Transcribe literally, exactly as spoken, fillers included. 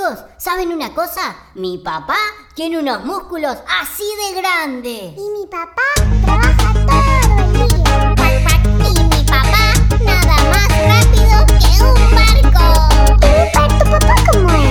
chicos, ¿saben una cosa? Mi papá tiene unos músculos así de grandes. Y mi papá trabaja todo el día. Cuac, cuac. Y mi papá nada más rápido que un barco. ¿Y tu papá cómo es?